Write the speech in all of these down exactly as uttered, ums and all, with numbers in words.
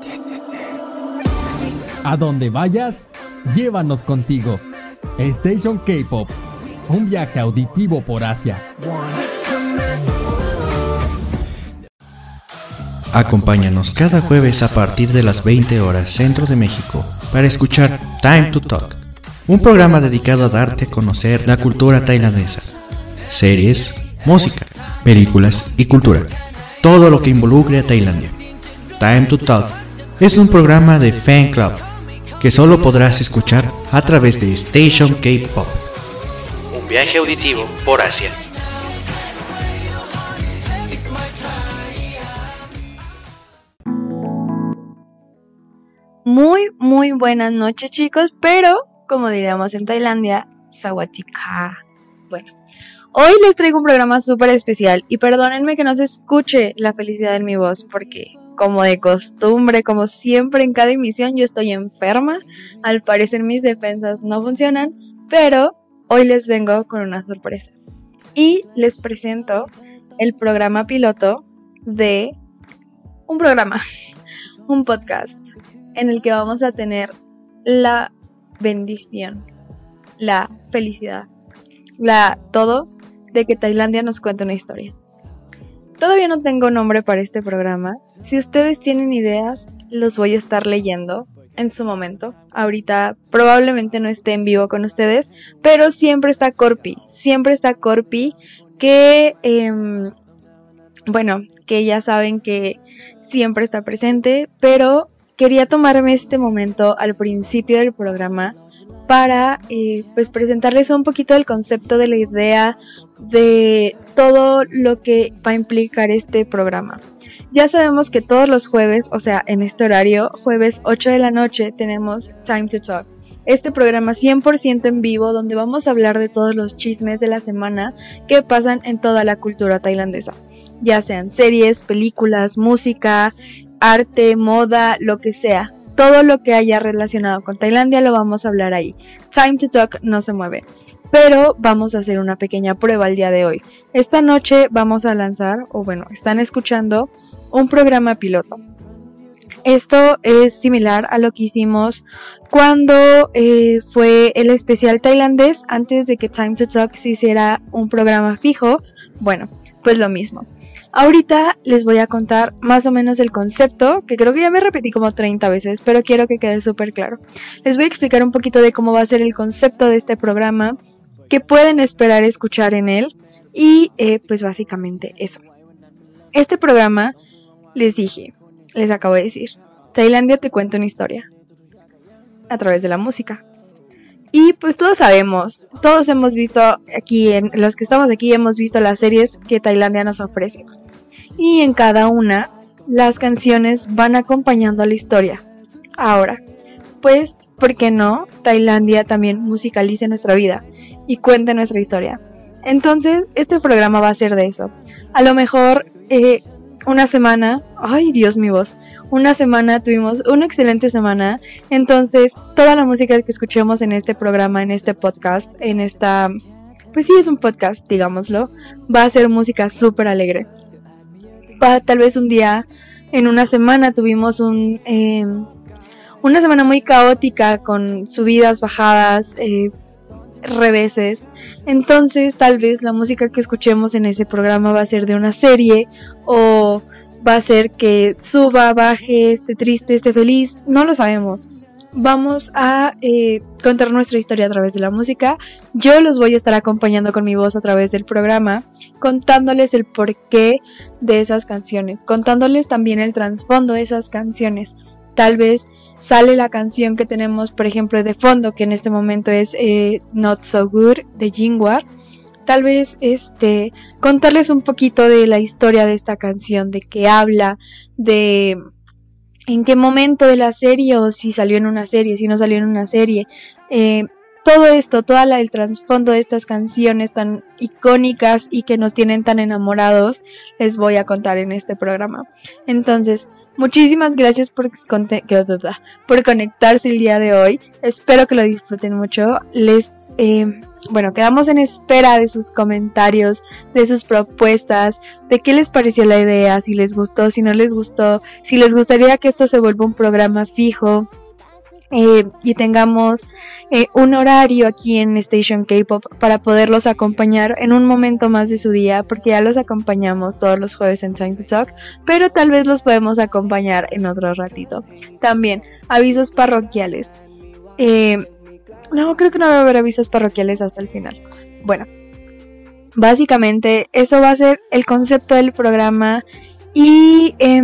A donde vayas, llévanos contigo. Station K-Pop, un viaje auditivo por Asia. Acompáñanos cada jueves a partir de las veinte horas Centro de México para escuchar Time to Talk, un programa dedicado a darte a conocer la cultura tailandesa, series, música, películas y cultura, todo lo que involucre a Tailandia. Time to Talk es un programa de Fan Club que solo podrás escuchar a través de Station K-Pop, un viaje auditivo por Asia. Muy, muy buenas noches, chicos, pero como diríamos en Tailandia, sawatika. Bueno, hoy les traigo un programa súper especial y perdónenme que no se escuche la felicidad en mi voz porque, como de costumbre, como siempre en cada emisión, yo estoy enferma. Al parecer mis defensas no funcionan, pero hoy les vengo con una sorpresa. Y les presento el programa piloto de un programa, un podcast, en el que vamos a tener la bendición, la felicidad, la todo de que Tailandia nos cuente una historia. Todavía no tengo nombre para este programa. Si ustedes tienen ideas, los voy a estar leyendo en su momento. Ahorita probablemente no esté en vivo con ustedes, pero siempre está Corpi, siempre está Corpi, que, eh, bueno, que ya saben que siempre está presente, pero quería tomarme este momento al principio del programa para eh, pues presentarles un poquito del concepto, de la idea, de todo lo que va a implicar este programa. Ya sabemos que todos los jueves, o sea, en este horario, jueves ocho de la noche, tenemos Time to Talk. Este programa cien por ciento en vivo, donde vamos a hablar de todos los chismes de la semana que pasan en toda la cultura tailandesa. Ya sean series, películas, música, arte, moda, lo que sea. Todo lo que haya relacionado con Tailandia lo vamos a hablar ahí. Time to Talk no se mueve. Pero vamos a hacer una pequeña prueba el día de hoy. Esta noche vamos a lanzar, o bueno, están escuchando un programa piloto. Esto es similar a lo que hicimos cuando eh, fue el especial tailandés, antes de que Time to Talk se hiciera un programa fijo. Bueno, pues lo mismo. Ahorita les voy a contar más o menos el concepto, que creo que ya me repetí como treinta veces, pero quiero que quede súper claro. Les voy a explicar un poquito de cómo va a ser el concepto de este programa, qué pueden esperar escuchar en él, y eh, pues básicamente eso. Este programa, les dije, les acabo de decir, Tailandia te cuenta una historia a través de la música. Y pues todos sabemos, todos hemos visto aquí, en los que estamos aquí, hemos visto las series que Tailandia nos ofrece. Y en cada una, las canciones van acompañando a la historia. Ahora, pues, ¿por qué no? Tailandia también musicalice nuestra vida y cuente nuestra historia. Entonces, este programa va a ser de eso. A lo mejor, eh, una semana, ay Dios mi voz, una semana tuvimos una excelente semana, entonces toda la música que escuchemos en este programa, en este podcast, en esta, pues sí es un podcast, digámoslo, va a ser música súper alegre. Va, tal vez un día, en una semana tuvimos un, eh, una semana muy caótica con subidas, bajadas, eh, reveses. Entonces tal vez la música que escuchemos en ese programa va a ser de una serie, o va a ser que suba, baje, esté triste, esté feliz, no lo sabemos. Vamos a eh, contar nuestra historia a través de la música. Yo los voy a estar acompañando con mi voz a través del programa, contándoles el porqué de esas canciones, contándoles también el trasfondo de esas canciones. Tal vez sale la canción que tenemos, por ejemplo, de fondo, que en este momento es eh, Not So Good de Jingwar. Tal vez este contarles un poquito de la historia de esta canción, de qué habla, de en qué momento de la serie, o si salió en una serie, si no salió en una serie. Eh, todo esto, todo la, el trasfondo de estas canciones tan icónicas y que nos tienen tan enamorados, les voy a contar en este programa. Entonces, muchísimas gracias por, por conectarse el día de hoy. Espero que lo disfruten mucho. Les... Eh, bueno, quedamos en espera de sus comentarios, de sus propuestas, de qué les pareció la idea, si les gustó, si no les gustó, si les gustaría que esto se vuelva un programa fijo. Eh, y tengamos eh, un horario aquí en Station K-Pop para poderlos acompañar en un momento más de su día, porque ya los acompañamos todos los jueves en Time to Talk, pero tal vez los podemos acompañar en otro ratito. También, avisos parroquiales. Eh, no, creo que no va a haber avisos parroquiales hasta el final. Bueno, básicamente eso va a ser el concepto del programa y eh,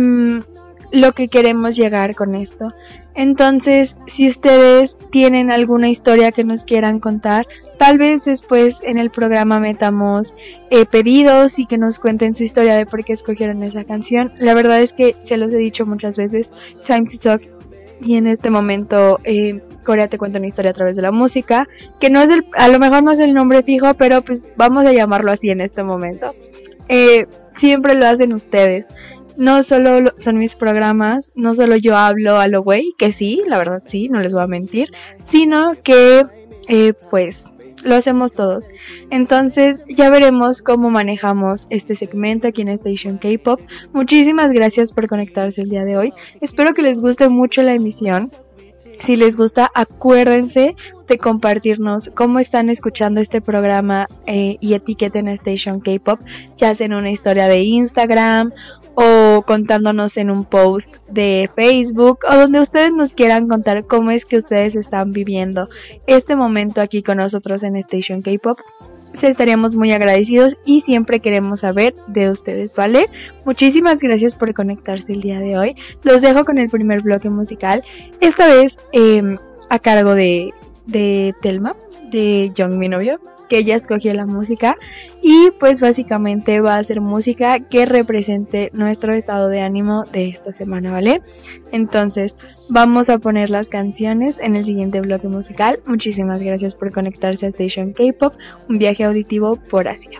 lo que queremos llegar con esto. Entonces, si ustedes tienen alguna historia que nos quieran contar, tal vez después en el programa metamos eh, pedidos y que nos cuenten su historia de por qué escogieron esa canción. La verdad es que se los he dicho muchas veces, Time to Talk, y en este momento eh, Corea te cuenta una historia a través de la música, que no es el, a lo mejor no es el nombre fijo, pero pues vamos a llamarlo así en este momento. Eh, siempre lo hacen ustedes. No solo son mis programas, no solo yo hablo a lo güey, que sí, la verdad sí, no les voy a mentir, sino que eh, pues lo hacemos todos. Entonces ya veremos cómo manejamos este segmento aquí en Station K-Pop. Muchísimas gracias por conectarse el día de hoy. Espero que les guste mucho la emisión. Si les gusta, acuérdense de compartirnos cómo están escuchando este programa eh, y etiqueten a Station K-Pop, ya sea en una historia de Instagram o contándonos en un post de Facebook o donde ustedes nos quieran contar cómo es que ustedes están viviendo este momento aquí con nosotros en Station K-Pop. Se estaríamos muy agradecidos y siempre queremos saber de ustedes, ¿vale? Muchísimas gracias por conectarse el día de hoy. Los dejo con el primer bloque musical, esta vez eh, a cargo de, de Telma, de Young, mi novio, que ella escogió la música y pues básicamente va a ser música que represente nuestro estado de ánimo de esta semana, ¿vale? Entonces vamos a poner las canciones en el siguiente bloque musical. Muchísimas gracias por conectarse a Station K-Pop, un viaje auditivo por Asia.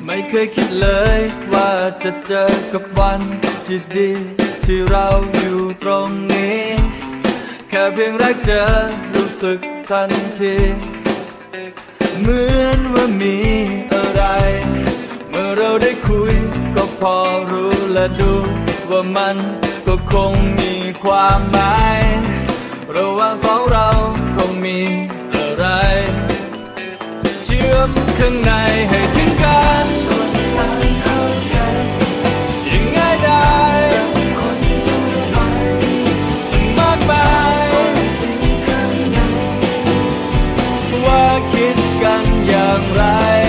ไม่เคยคิดเลยว่าจะเจอกับวันที่ดีที่เราอยู่ตรงนี้แค่เพียงแรกเจอรู้สึกทันทีเหมือนว่ามีอะไรเมื่อเราได้คุยก็พอรู้และดูว่ามันก็คงมีความหมายระหว่างสองเราคงมีอะไรเชื่อมข้างในให้ถึงกันยังง่ายได้มากมายว่าคิดกันอย่างไร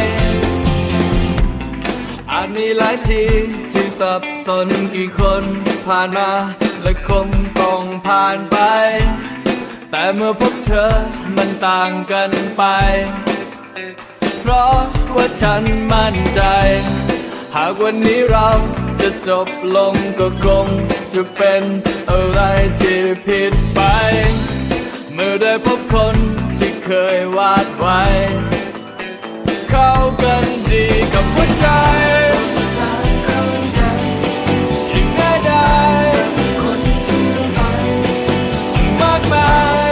อาจมีหลายทีที่สับสนกี่คนผ่านมาและคงต้องผ่านไปแต่เมื่อพบเธอมันต่างกันไปเพราะว่าฉันมั่นใจหากวันนี้เราจะจบลงก็คงจะเป็นอะไรที่ผิดไปเมื่อได้พบคนที่เคยวาดไว้เข้ากันดีกับหัวใจยิ่งง่ายได้มากมาย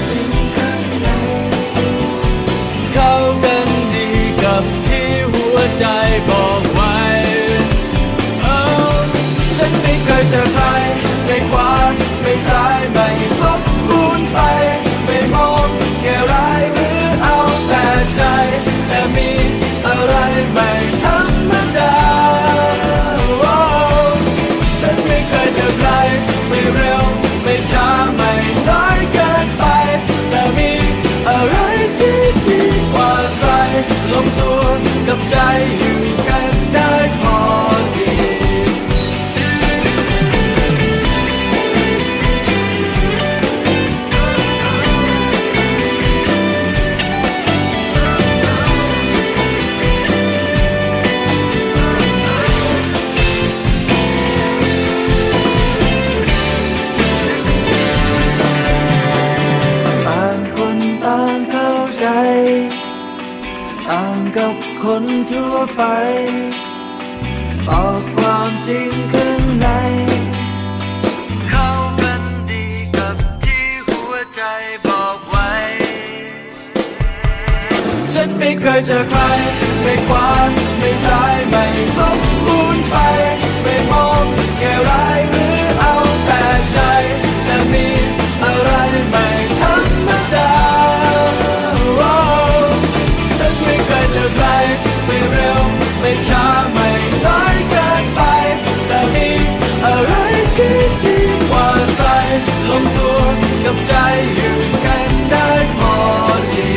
เข้ากันดีกับที่หัวใจบอกไว้เอ้าฉันไม่เคยเจอใครไม่ขวาไม่ซ้ายไม่สมบูรณ์ไปไม่มองแค่ร้ายหรือเอาแต่ใจแต่มีอะไรไม่ธรรมดาฉันไม่เคยเจอใครไม่เร็วไม่ช้าไม่น้อยเกินไปแต่มีอะไรที่ดีกว่าใครลงตัวกับใจอยู่กันได้พอดีต่างกับคนทั่วไปบอกความจริงข้างในเข้ากันดีกับที่หัวใจบอกไว้ฉันไม่เคยเจอใครไม่ขวาไม่ซ้ายไม่สมบูรณ์ไปไม่มองแค่ร้ายหรือเอาแต่ใจแต่มีอะไรไม่ธรรมดาฉันไม่เคยเจอใครไม่เร็วไม่ช้าไม่น้อยเกินไปแต่มีอะไรที่ดีกว่าใครลงตัวกับใจอยู่กันได้พอดี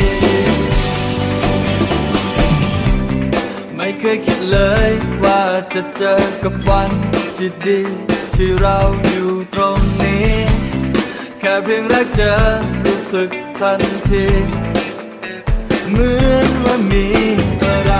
ไม่เคยคิดเลยว่าจะเจอกับวันที่ดีที่เราอยู่ตรงนี้แค่เพียงแรกเจอรู้สึกทันทีเหมือนว่ามีอะไร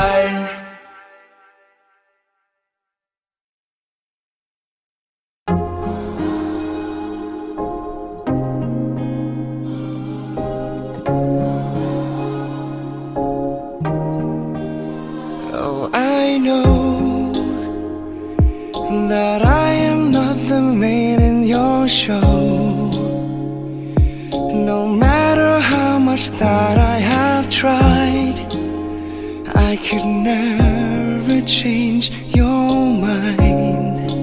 that I am not the main in your show. No matter how much that I have tried, I could never change your mind.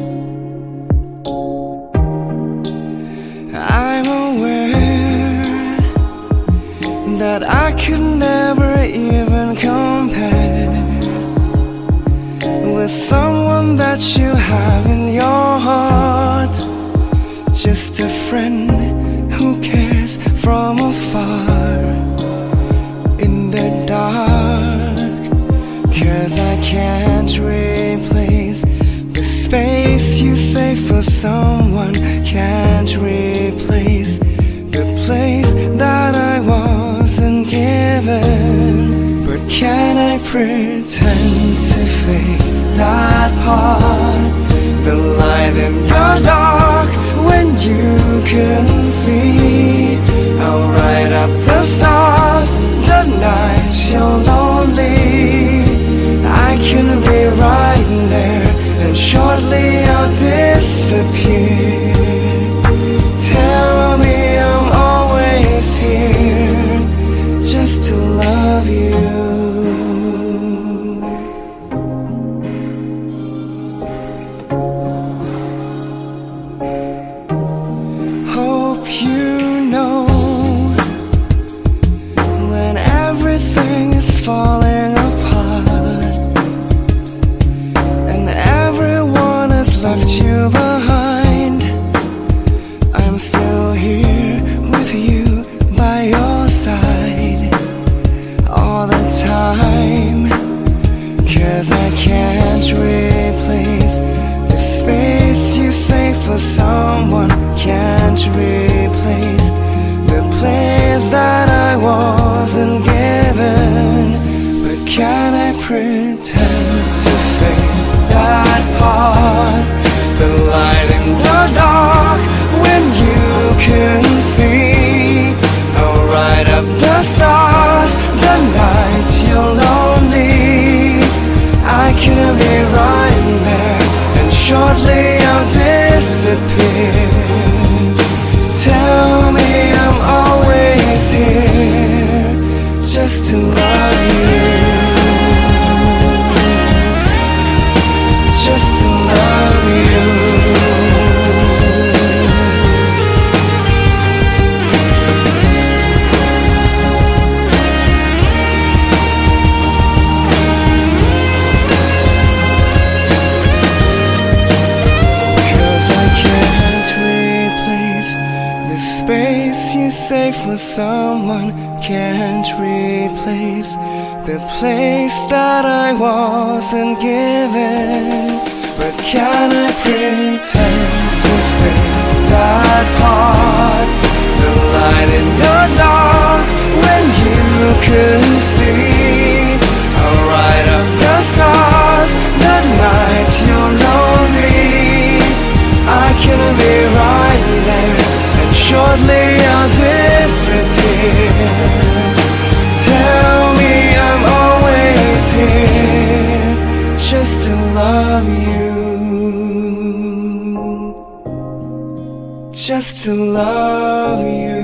I'm aware that I could never even compare with someone that you have in your heart. Just a friend who cares from afar in the dark. 'Cause I can't replace the space you save for someone. Can't replace the place that I wasn't given. But can I pretend to fake that heart, the light in the dark when you couldn't see? I'll light up the stars the night you're lonely. I can be can't replace the place that I wasn't given. But can I pretend to fake that part? The light in the dark when you can see. I'll light up the stars the night you're lonely. I can be right there and shortly I'll disappear. Tell me I'm always here just to love you, just to love you. Space you save for someone can't replace the place that I wasn't given. But can I pretend to fake that part? The light in the dark when you can see. I'll light up the stars the night you're lonely. I can be right there. Shortly I'll disappear. Tell me I'm always here just to love you, just to love you.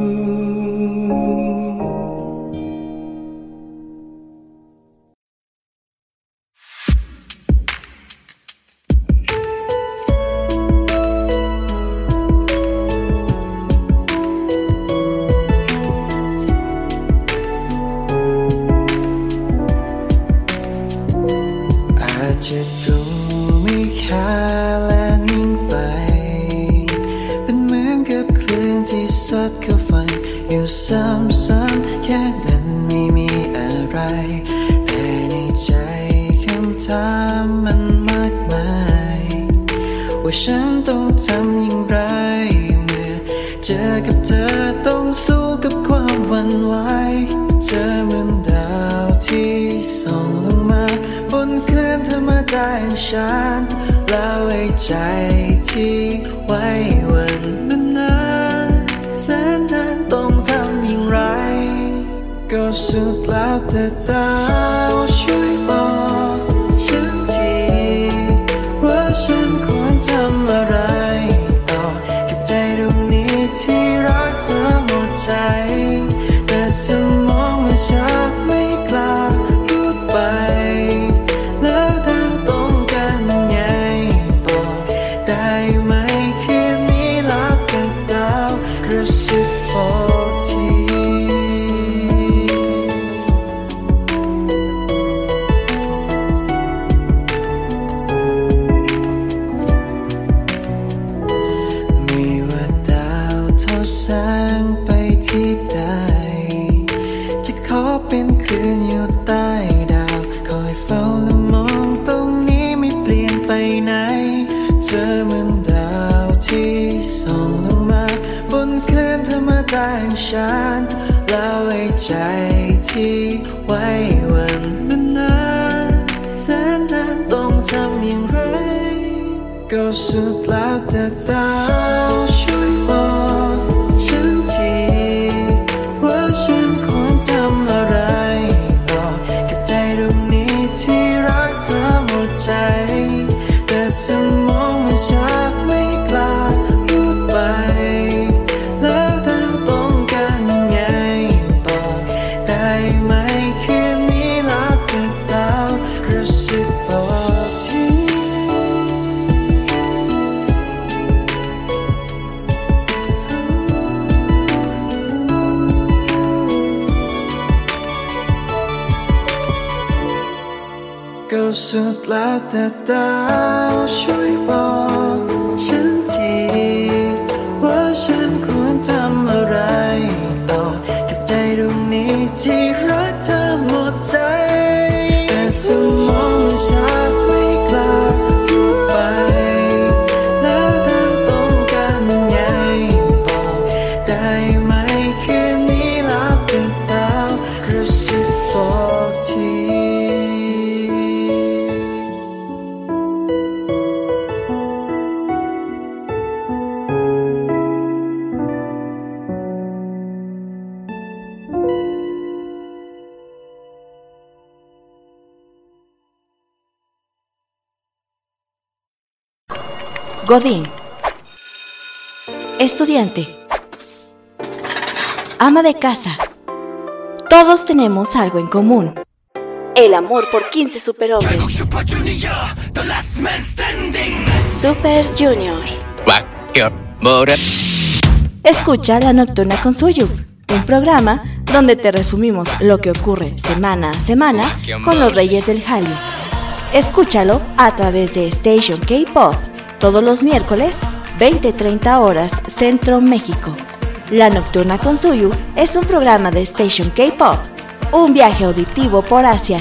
จะดูไม่ค่าและนิ่งไปเป็นเหมือนกับคลื่นที่ซัดเข้าฟันอยู่ซ้ำๆแค่นั้นไม่มีอะไรแต่ในใจคำถามมันมากมายว่าฉันต้องทำอย่างไรเมื่อเจอกับเธอต้องสู้กับความหวั่นไหวเจอเหมือนดาวที่ส่องลงมาบนคลื่นธรรมดาอย่างฉันแล้วไอ้ใจที่ไว้วันนานๆแสนนานต้องทำอย่างไรก็สุดแล้วแต่ดาวช่วยบอกฉันทีว่าฉันควรทำอะไรต่อกับใจดวงนี้ที่รักเธอหมดใจแต่สมองมันชักไม่กล้าพูดไปแล้วดาวต้องการยังไงบอกได้ไหมคืนนี้รักกับดาวกระซิบบอกทีไม่ว่าดาวทอดแสงไปที่ใดจะขอเป็นคืนอยู่ใต้ดาวคอยเฝ้าและมองตรงนี้ไม่เปลี่ยนไปไหนเธอเหมือนดาวที่ส่องลงมาบนคลื่นธรรมดาอย่างฉันแล้วไอ้ใจที่ไว้วันนานๆแสนนานต้องทำอย่างไรก็สุดแล้วแต่ดาวช่วยบอกฉันทีว่าฉันควรทำอะไรต่อกับใจดวงนี้ที่รักเธอหมดใจแต่สมองมันชักไม่กล้าพูดไปแล้วดาวต้องการยังไงบอกได้ไหมคืนนี้รักกับดาวกระซิบบอกทีก็สุดแล้วแต่ดาวช่วยบอกฉันทีว่าฉันควรทำอะไรต่อกับใจดวงนี้ที่รักเธอหมดใจแต่สมองมันชักไม่กล้าพูดไปแล้วดาวต้องการยังไง Godín, estudiante, ama de casa. Todos tenemos algo en común: el amor por quince superhombres. Super Junior. Escucha La Nocturna con Suyu, un programa donde te resumimos lo que ocurre semana a semana con los Reyes del Hallyu. Escúchalo a través de Station K-Pop todos los miércoles, veinte treinta horas Centro México. La Nocturna con Suyu es un programa de Station K-Pop, un viaje auditivo por Asia.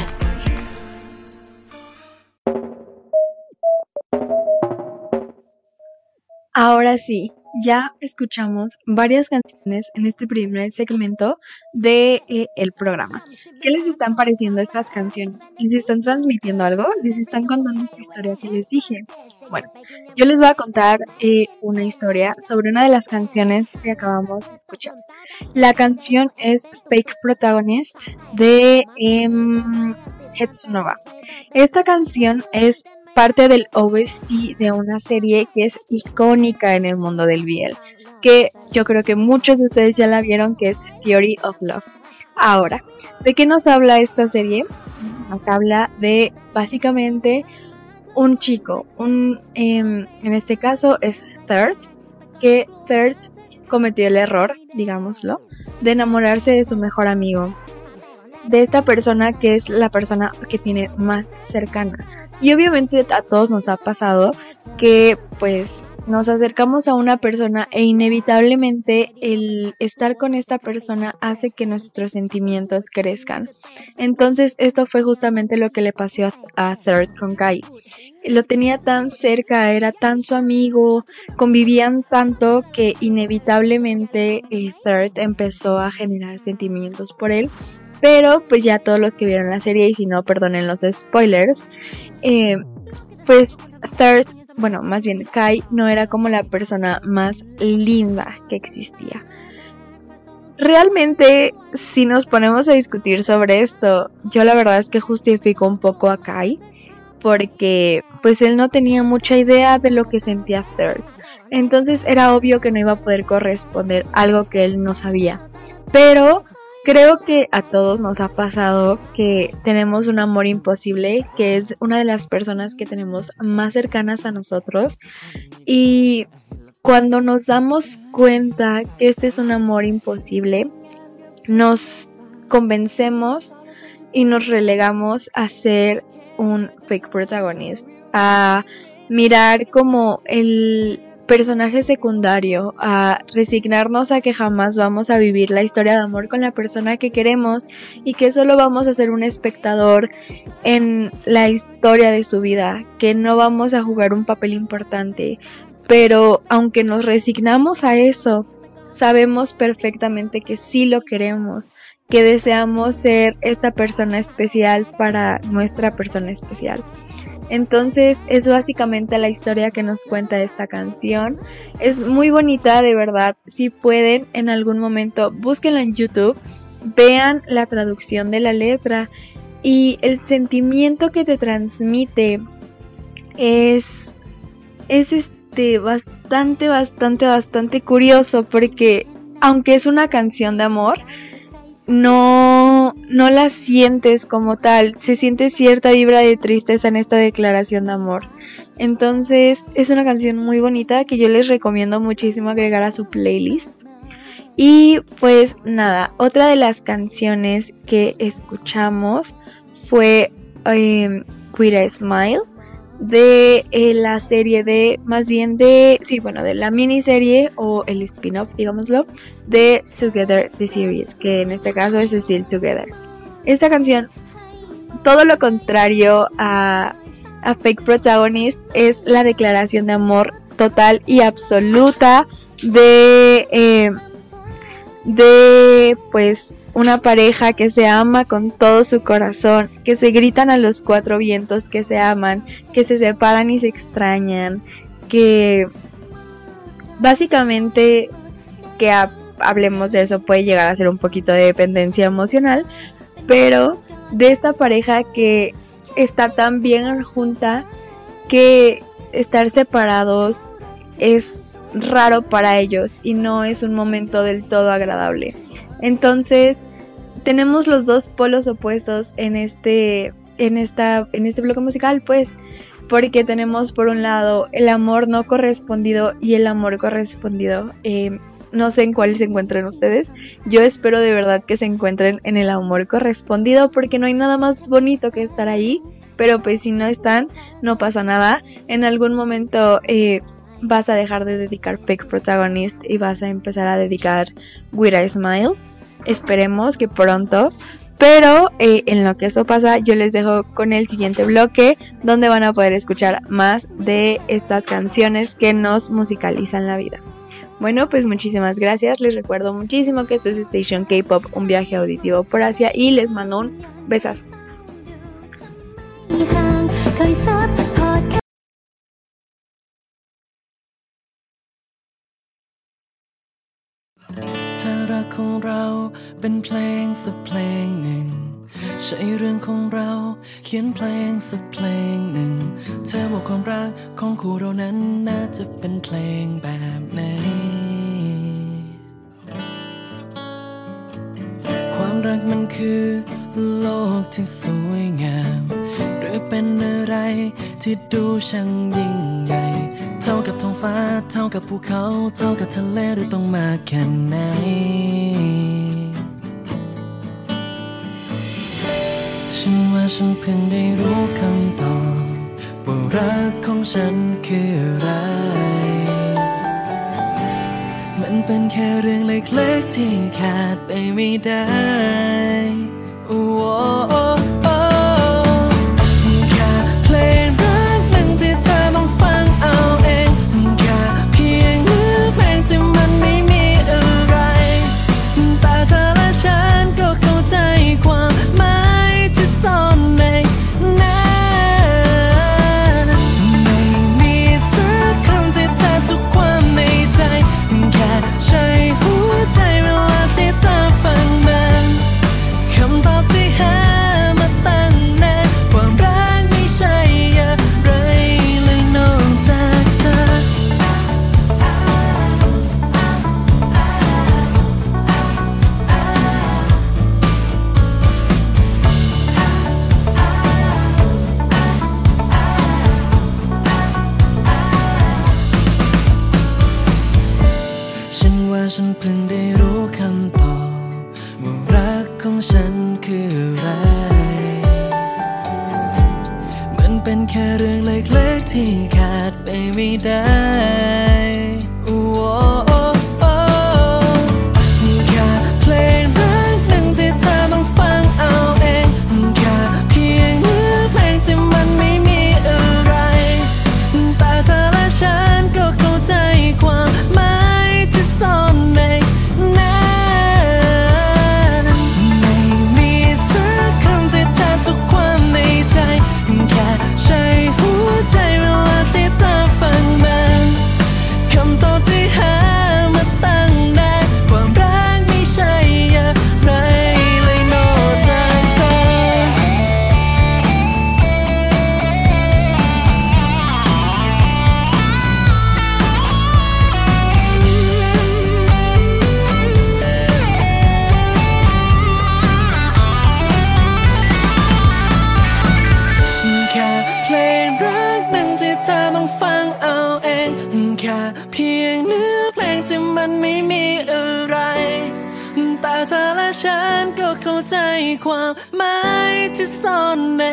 Ahora sí, ya escuchamos varias canciones en este primer segmento de eh, el programa. ¿Qué les están pareciendo estas canciones? ¿Les están transmitiendo algo? ¿Les están contando esta historia que les dije? Bueno, yo les voy a contar eh, una historia sobre una de las canciones que acabamos de escuchar. La canción es Fake Protagonist de eh, Hetsunova. Esta canción es parte del O S T de una serie que es icónica en el mundo del B L, que yo creo que muchos de ustedes ya la vieron, que es Theory of Love. Ahora, ¿de qué nos habla esta serie? Nos habla de básicamente un chico, un eh, en este caso es Third, que Third cometió el error, digámoslo, de enamorarse de su mejor amigo, de esta persona que es la persona que tiene más cercana. Y obviamente a todos nos ha pasado que pues nos acercamos a una persona e inevitablemente el estar con esta persona hace que nuestros sentimientos crezcan. Entonces esto fue justamente lo que le pasó a, a Third con Kai. Lo tenía tan cerca, era tan su amigo, convivían tanto que inevitablemente eh, Third empezó a generar sentimientos por él. Pero pues ya todos los que vieron la serie, y si no, perdonen los spoilers, eh, pues Third, bueno, más bien Kai no era como la persona más linda que existía. Realmente, si nos ponemos a discutir sobre esto, yo la verdad es que justifico un poco a Kai, porque pues él no tenía mucha idea de lo que sentía Third. Entonces era obvio que no iba a poder corresponder algo que él no sabía. Pero creo que a todos nos ha pasado que tenemos un amor imposible, que es una de las personas que tenemos más cercanas a nosotros, y cuando nos damos cuenta que este es un amor imposible, nos convencemos y nos relegamos a ser un fake protagonist, a mirar como el personaje secundario, a resignarnos a que jamás vamos a vivir la historia de amor con la persona que queremos y que solo vamos a ser un espectador en la historia de su vida, que no vamos a jugar un papel importante. Pero aunque nos resignamos a eso, sabemos perfectamente que sí lo queremos, que deseamos ser esta persona especial para nuestra persona especial. Entonces es básicamente la historia que nos cuenta esta canción. Es muy bonita, de verdad. Si pueden, en algún momento, búsquenla en YouTube, vean la traducción de la letra y el sentimiento que te transmite es, es este, bastante, bastante, bastante curioso, porque aunque es una canción de amor, no, no la sientes como tal, se siente cierta vibra de tristeza en esta declaración de amor. Entonces es una canción muy bonita que yo les recomiendo muchísimo agregar a su playlist. Y pues nada, otra de las canciones que escuchamos fue eh, Queer Smile, de eh, la serie de, más bien de, sí, bueno, de la miniserie o el spin-off, digámoslo, de Together the Series, que en este caso es Still Together. Esta canción, todo lo contrario a, a Fake Protagonist, es la declaración de amor total y absoluta de, eh, de, pues, una pareja que se ama con todo su corazón, que se gritan a los cuatro vientos que se aman, que se separan y se extrañan, que básicamente, que ha, hablemos de eso, puede llegar a ser un poquito de dependencia emocional, pero de esta pareja que está tan bien junta que estar separados es raro para ellos y no es un momento del todo agradable. Entonces tenemos los dos polos opuestos en este, en esta, en este bloque musical, pues, porque tenemos por un lado el amor no correspondido y el amor correspondido. Eh, no sé en cuál se encuentran ustedes. Yo espero de verdad que se encuentren en el amor correspondido, porque no hay nada más bonito que estar ahí. Pero pues si no están, no pasa nada. En algún momento eh, vas a dejar de dedicar Fake Protagonist y vas a empezar a dedicar With a Smile. Esperemos que pronto. Pero eh, en lo que eso pasa, yo les dejo con el siguiente bloque, donde van a poder escuchar más de estas canciones que nos musicalizan la vida. Bueno, pues muchísimas gracias. Les recuerdo muchísimo que esto es Station K-Pop, un viaje auditivo por Asia, y les mando un besazo. ใช่เรื่องของเราเขียนเพลงสักเพลงหนึ่งเธอบอกความรักของคู่เรานั้นน่าจะเป็นเพลงแบบไหนความรักมันคือโลกที่สวยงามหรือเป็นอะไรที่ดูช่างยิ่งใหญ่เท่ากับท้องฟ้าเท่ากับภูเขาเท่ากับทะเลหรือต้องมากแค่ไหนฉันว่าฉันเพิ่งได้รู้คำตอบว่ารักของฉันคืออะไรมันเป็นแค่เรื่องเล็กๆที่ขาดไปไม่ได้โอ้โอ้โอ้แค่เพลงรักหนึ่งที่เธอต้องฟังเอาเองแค่เพียงเนื้อเพลงที่มันไม่มีอะไรแต่เธอและฉันก็เข้าใจความหมายซ่อนในนั้นไม่มีสักคำที่แทนทุกความในใจแค่ใช้หัวใจเวลาที่เธอฟังมันคำตอบที่หามาตั้งนานความรักไม่ใช่อะไรเลยนอกจากเธอฉันเพิ่งได้รู้คำตอบว่ารักของฉันคืออะไรมันเป็นแค่เรื่องเล็กๆที่ขาดไปไม่ได้โอ้โอ้โอ้แค่เพลงรักหนึ่งที่เธอต้องฟังเอาเองแค่เพียงเนื้อเพลงที่มันไม่มีอะไรแต่เธอและฉันก็เข้าใจความหมายที่ซ่อนในนั้นไม่มีสักคำที่แทนทุกความในใจแค่ใช้หัวใจเวลาที่เธอฟังมันคำตอบที่หามาตั้งนานความรักไม่ใช่อะไรเลยนอกจากเธอแค่เพลงรักหนึ่งที่เธอต้องฟังเอาเองแค่เพียงเนื้อเพลงที่มันไม่มีอะไรแต่เธอและฉันก็เข้าใจความหมายที่ซ่อนใน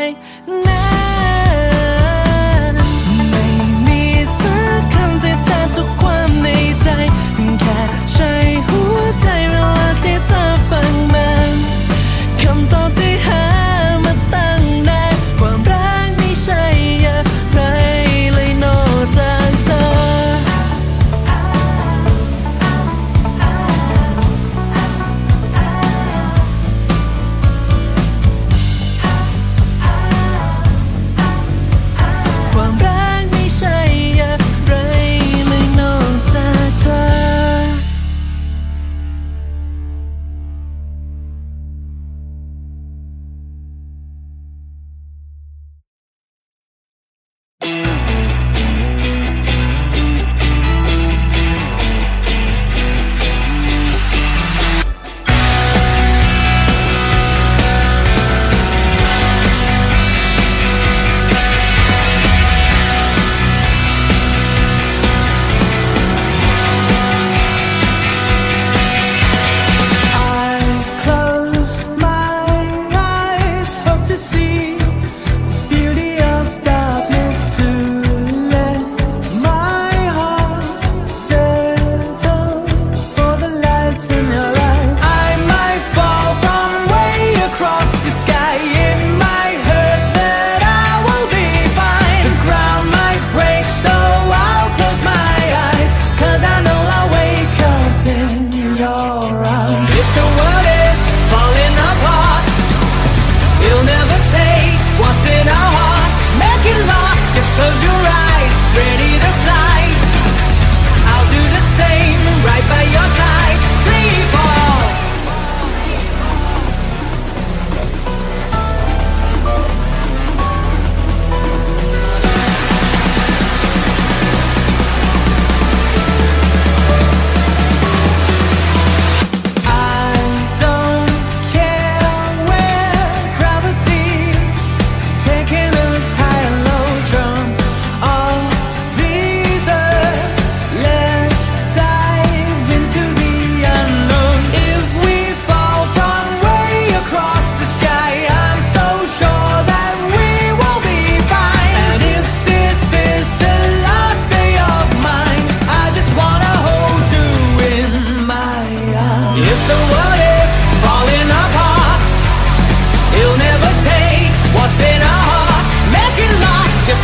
นั้นไม่มีสักคำที่แทนทุกความในใจแค่ใช้หัวใจเวลาที่เธอฟังมันคำตอบที่หามาตั้งนานความรักไม่ใช่อะไรเลยนอกจากเธอ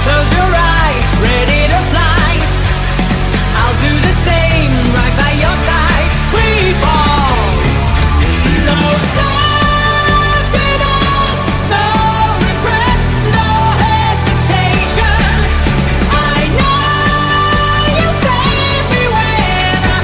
close your eyes, ready to fly. I'll do the same, right by your side. Free fall, no safety nets, no regrets, no hesitation. I know you'll save me when I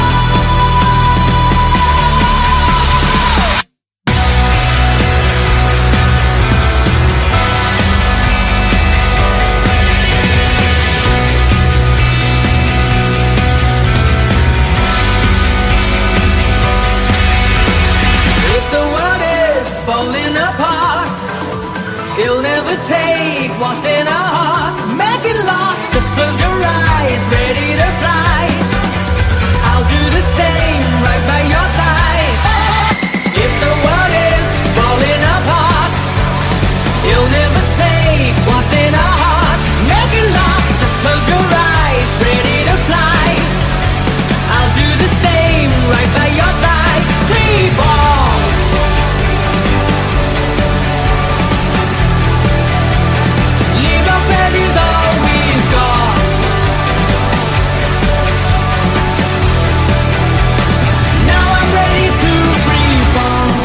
falling apart, he'll never take what's in our heart. Make it last, just close your eyes, ready to fly. I'll do the same, right by your side. If the world is falling apart, he'll never take what's in our heart. Make it last, just close your eyes, ready to fly. I'll do the same, right by your side. Free fall. Is all we've got. Now I'm ready to free fall.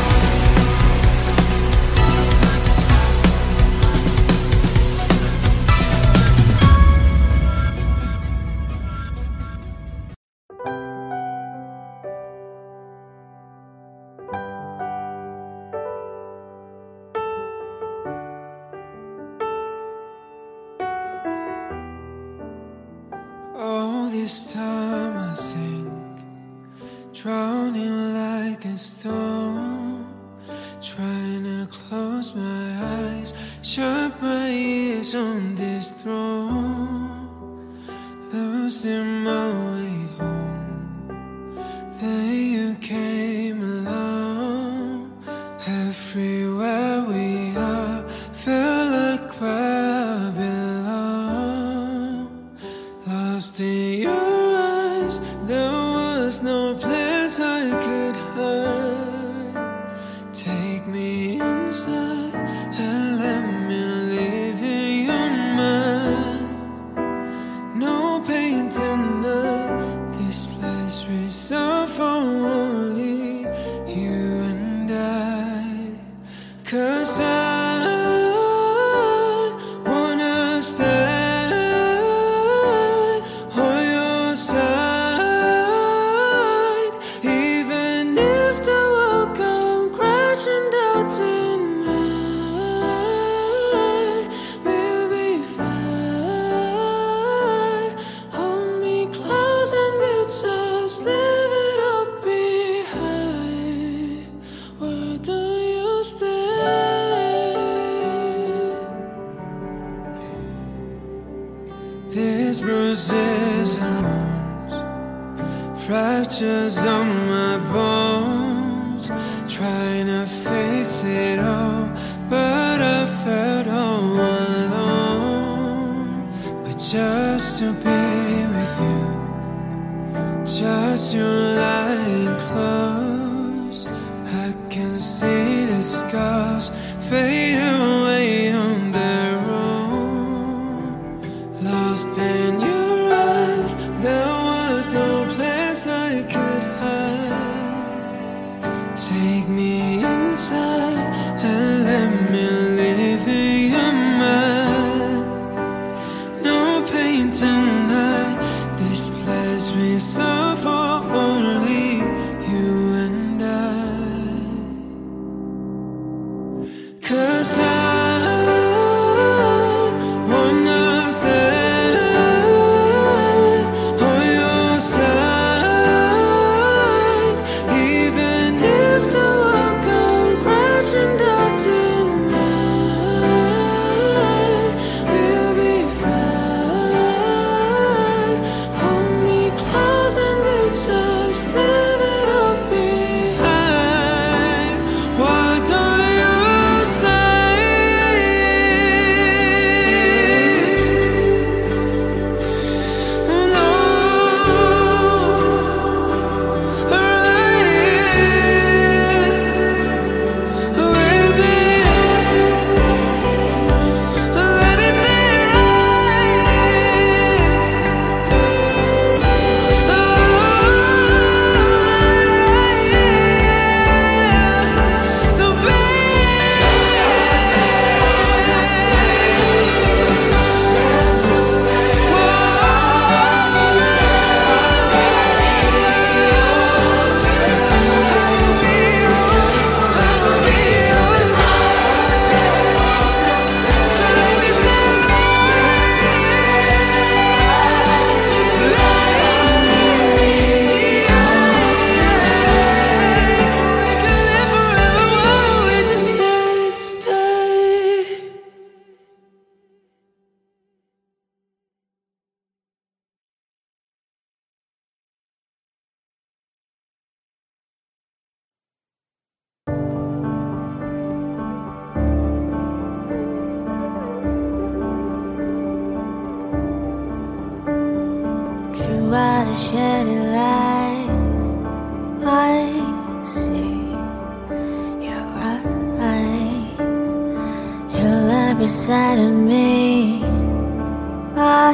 All this time I sink, drowning like a stone, trying to close my eyes, shut my ears on this throne, losing my way home. Then you came along, everywhere we are, felt like where I belong. Lost in your eyes, there was no place I could hide. Take me inside and let me live in your mind. No pain tonight, this place reserved for only you and I. 'Cause I wanna stay bruises and wounds, fractures on my bones, trying to face it all, but I felt all alone. But just to be with you, just you lying close, I can see the scars fade away on their own. Lost in your eyes, there was no place I could hide. Take me inside and let me live in your mind. No pain tonight, this place reserved for only by the shady light, I see you're right. You lie beside of me, I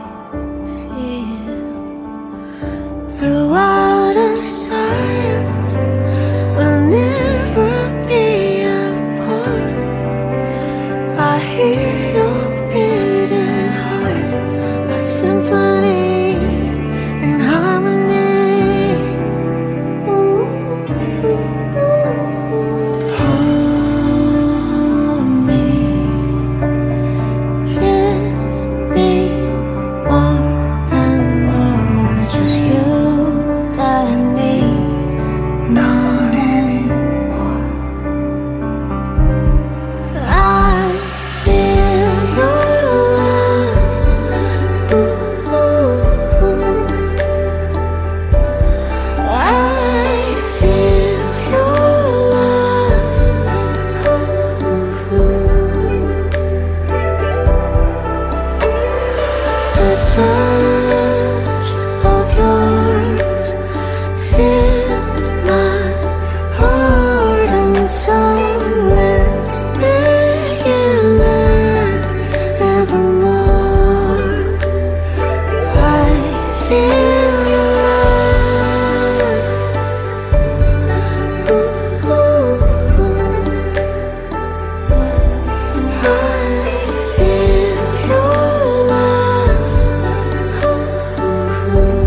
feel through all the silence we'll never be apart. I hear your beating heart like symphony in harmony. Hold me, kiss me more and more. Just you that I need, not anymore. I feel your love. Ooh, ooh, ooh. I feel your love. Ooh, ooh. The touch of yours fills my heart and soul. Let's make it last evermore. I feel your love. Ooh, ooh, ooh. I feel your love. Ooh, ooh.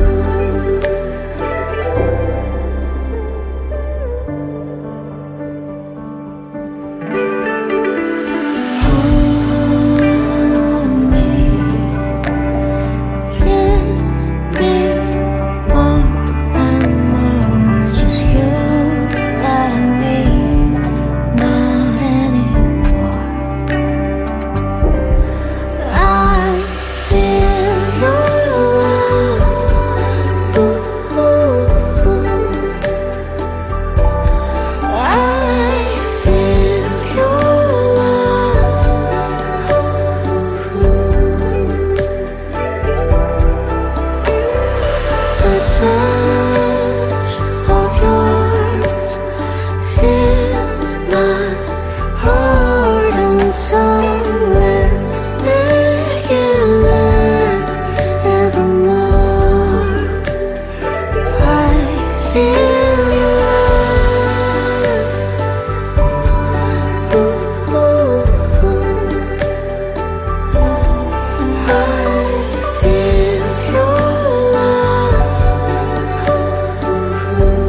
Hold me, kiss me more and more. Just you that I need, not anymore. I feel your love. Ooh, ooh, ooh. I feel your love. Ooh, ooh. The touch of yours fills my heart and soul. Let's make it last evermore. I feel your love. Ooh, ooh, ooh. I feel your love. Ooh, ooh.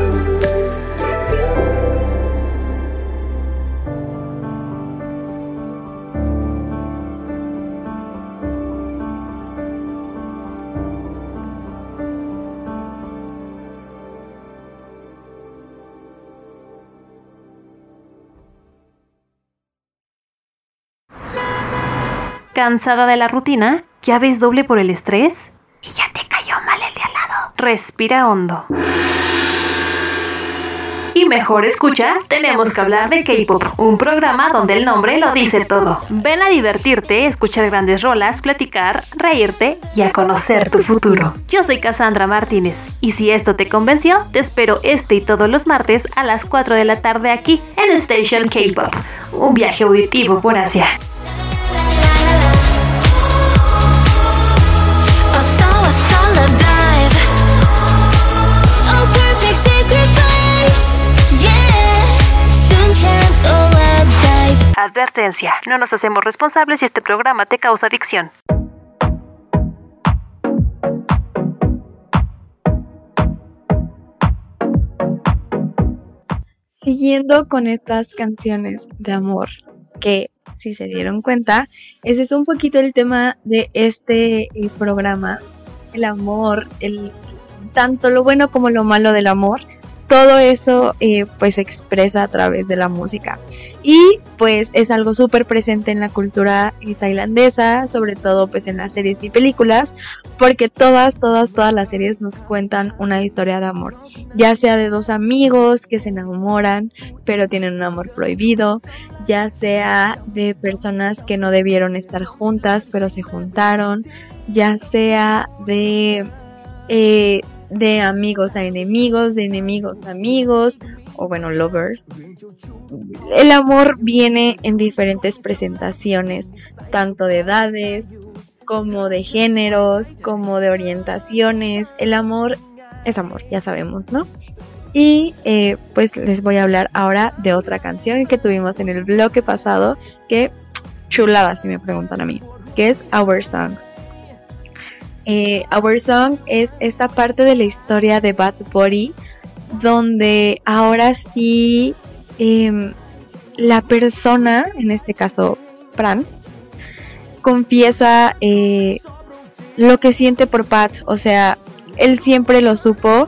¿Cansada de la rutina? ¿Ya ves doble por el estrés? ¿Y ya te cayó mal el de al lado? Respira hondo. Y mejor escucha, tenemos que hablar de K-pop, un programa donde el nombre lo dice todo. Ven a divertirte, escuchar grandes rolas, platicar, reírte y a conocer tu futuro. Yo soy Cassandra Martínez y si esto te convenció, te espero este y todos los martes a las cuatro de la tarde aquí en Station K-pop, un viaje auditivo por Asia. Advertencia, no nos hacemos responsables si este programa te causa adicción. Siguiendo con estas canciones de amor, que si se dieron cuenta, ese es un poquito el tema de este eh, programa, el amor, el tanto lo bueno como lo malo del amor. Todo eso eh, pues se expresa a través de la música y pues es algo súper presente en la cultura eh, tailandesa, sobre todo pues en las series y películas, porque todas, todas, todas las series nos cuentan una historia de amor, ya sea de dos amigos que se enamoran pero tienen un amor prohibido, ya sea de personas que no debieron estar juntas pero se juntaron, ya sea de eh, de amigos a enemigos, de enemigos a amigos, o bueno, lovers. El amor viene en diferentes presentaciones, tanto de edades, como de géneros, como de orientaciones. El amor es amor, ya sabemos, ¿no? Y eh, pues les voy a hablar ahora de otra canción que tuvimos en el bloque pasado, que chulada si me preguntan a mí, que es Our Song. Eh, Our Song es esta parte de la historia de Bad Bunny, donde ahora sí eh, la persona, en este caso Pran, confiesa eh, lo que siente por Pat. O sea, él siempre lo supo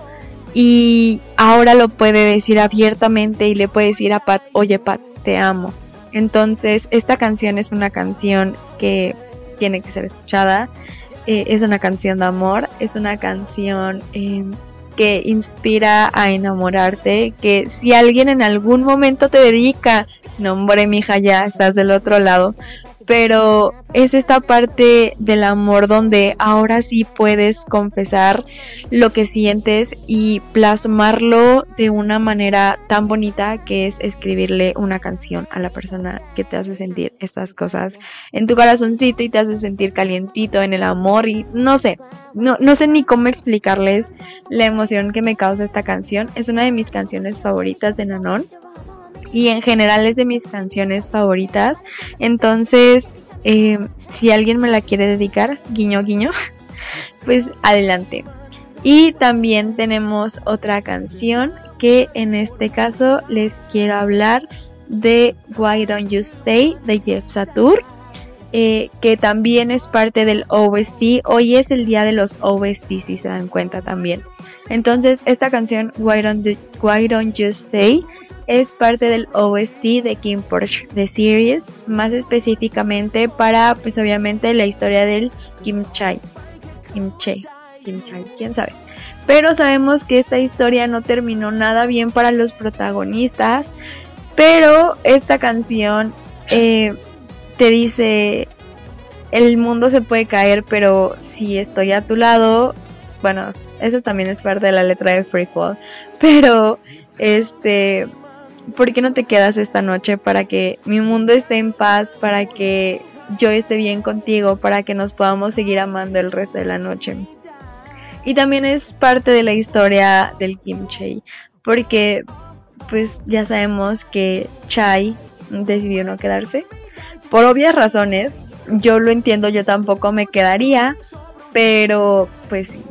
y ahora lo puede decir abiertamente y le puede decir a Pat, oye Pat, te amo. Entonces esta canción es una canción que tiene que ser escuchada. Eh, es una canción de amor, es una canción eh, que inspira a enamorarte, que si alguien en algún momento te dedica, no hombre mija, ya estás del otro lado, pero es esta parte del amor donde ahora sí puedes confesar lo que sientes y plasmarlo de una manera tan bonita, que es escribirle una canción a la persona que te hace sentir estas cosas en tu corazoncito y te hace sentir calientito en el amor. Y no sé, no, no sé ni cómo explicarles la emoción que me causa esta canción. Es una de mis canciones favoritas de Nanon. Y en general es de mis canciones favoritas. Entonces, eh, si alguien me la quiere dedicar, guiño guiño, pues adelante. Y también tenemos otra canción que en este caso les quiero hablar de Why Don't You Stay de Jeff Satur, eh, que también es parte del O S T. Hoy es el día de los O S T, si se dan cuenta también. Entonces esta canción Why Don't, you, Why Don't You Stay es parte del O S T de Kim Porsche The Series, más específicamente para, pues obviamente, la historia del Kim Chae. Kim Chae, Kim Chae, quién sabe. Pero sabemos que esta historia no terminó nada bien para los protagonistas, pero esta canción eh, te dice, el mundo se puede caer, pero si estoy a tu lado, bueno, eso también es parte de la letra de Free Fall, pero este... ¿por qué no te quedas esta noche para que mi mundo esté en paz, para que yo esté bien contigo, para que nos podamos seguir amando el resto de la noche? Y también es parte de la historia del Kim Chae, porque pues ya sabemos que Chae decidió no quedarse por obvias razones. Yo lo entiendo, yo tampoco me quedaría, pero pues sí,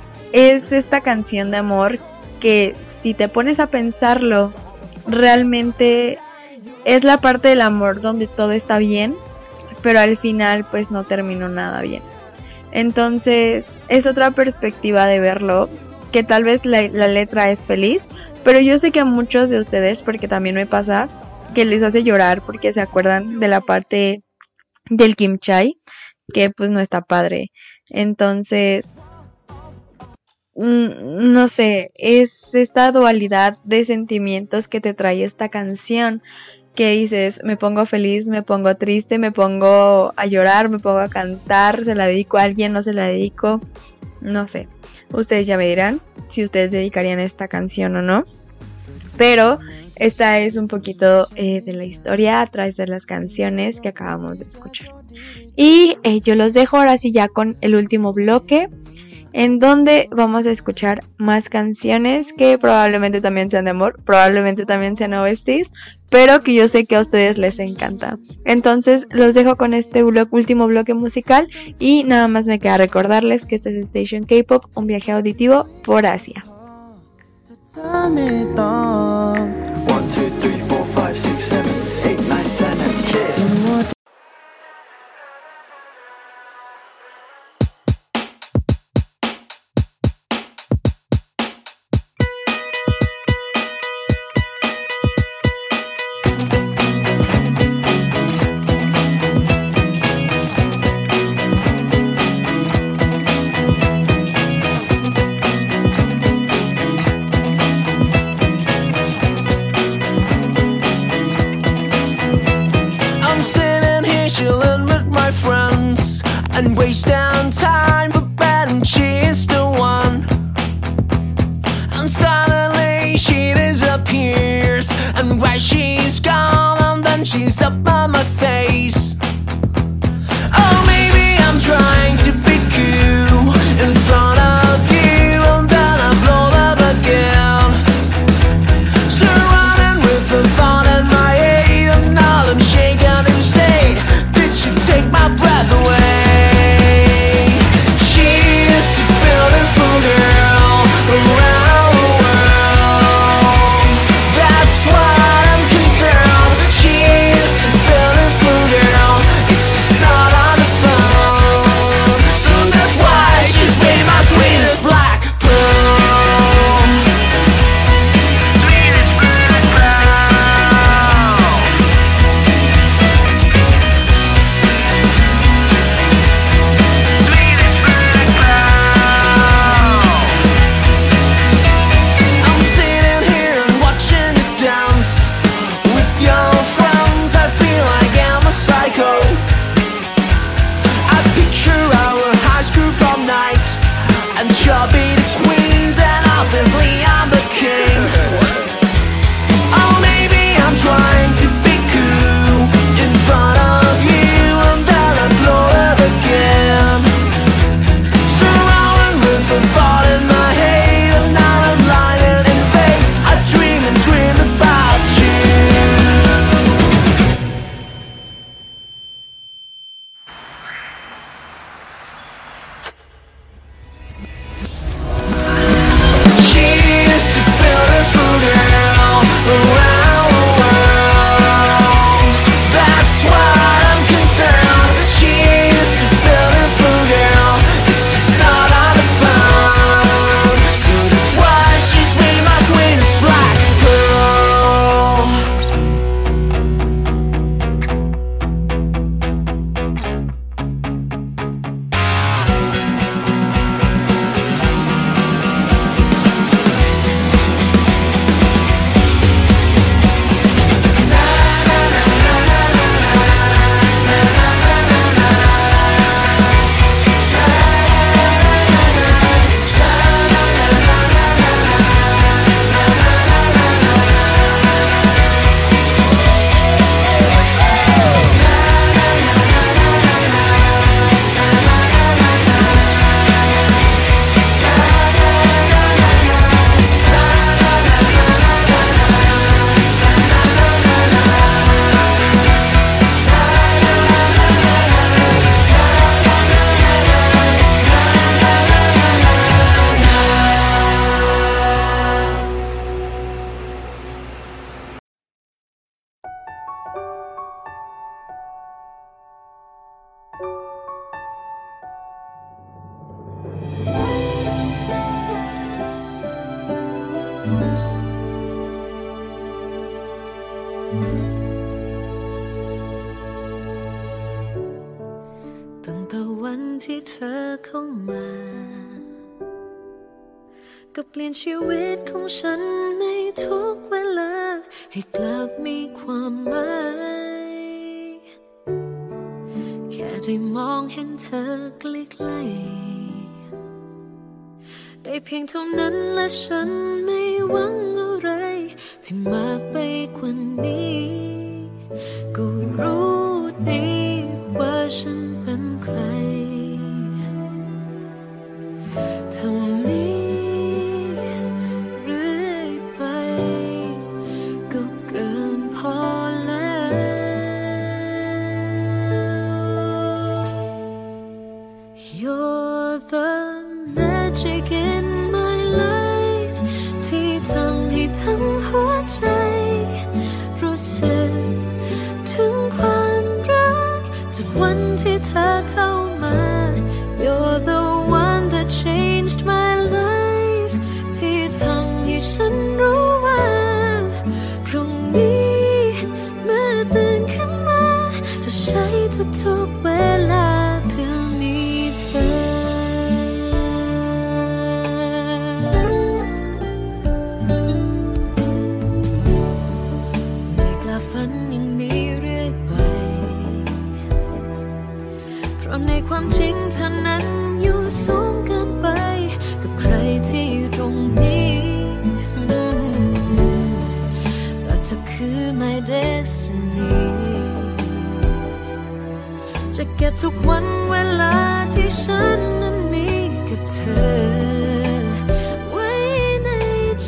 es esta canción de amor que, si te pones a pensarlo, realmente es la parte del amor donde todo está bien, pero al final pues no terminó nada bien. Entonces es otra perspectiva de verlo, que tal vez la, la letra es feliz, pero yo sé que a muchos de ustedes, porque también me pasa, que les hace llorar porque se acuerdan de la parte del Kim Chae, que pues no está padre. Entonces, no sé, es esta dualidad de sentimientos que te trae esta canción, que dices, me pongo feliz, me pongo triste, me pongo a llorar, me pongo a cantar, se la dedico a alguien, no se la dedico, no sé, ustedes ya me dirán si ustedes dedicarían esta canción o no, pero esta es un poquito eh, de la historia a través de las canciones que acabamos de escuchar. Y eh, yo los dejo ahora sí ya con el último bloque, en donde vamos a escuchar más canciones que probablemente también sean de amor, probablemente también sean O S Ts, pero que yo sé que a ustedes les encanta. Entonces los dejo con este blo- último bloque musical y nada más me queda recordarles que este es Station K-Pop, un viaje auditivo por Asia. And waste down time for bed and she's the one. ตั้งแต่วันที่เธอเข้ามาก็เปลี่ยนชีวิตของฉันในทุกเวลาให้กลับมีความหมายแค่ได้มองเห็นเธอใกล้ๆได้เพียงเท่านั้นและฉันไม่หวังอะไรที่มากไปกว่านี้ก็รู้ดีว่าฉันเป็นใครเท่านี้เรื่อยไปก็เกินพอแล้ว You're the magic in my life ที่ทำให้ทั้งหัวใจรู้สึกถึงความรักจากวันที่เธอเข้ามา You're the one that changed my life ที่ทำให้ฉันรู้ว่าพรุ่งนี้เมื่อตื่นขึ้นมาจะใช้ทุกๆเวลาเพื่อมีเธอไม่กล้าฝันอย่างนี้เรื่อยไปเพราะในความจริงเธอนั้นอยู่สูงเกินไปกับใครที่อยู่ตรงนี้แต่เธอคือ my destiny จะเก็บทุกวันเวลาที่ฉันนั้นมีกับเธอไว้ในใจ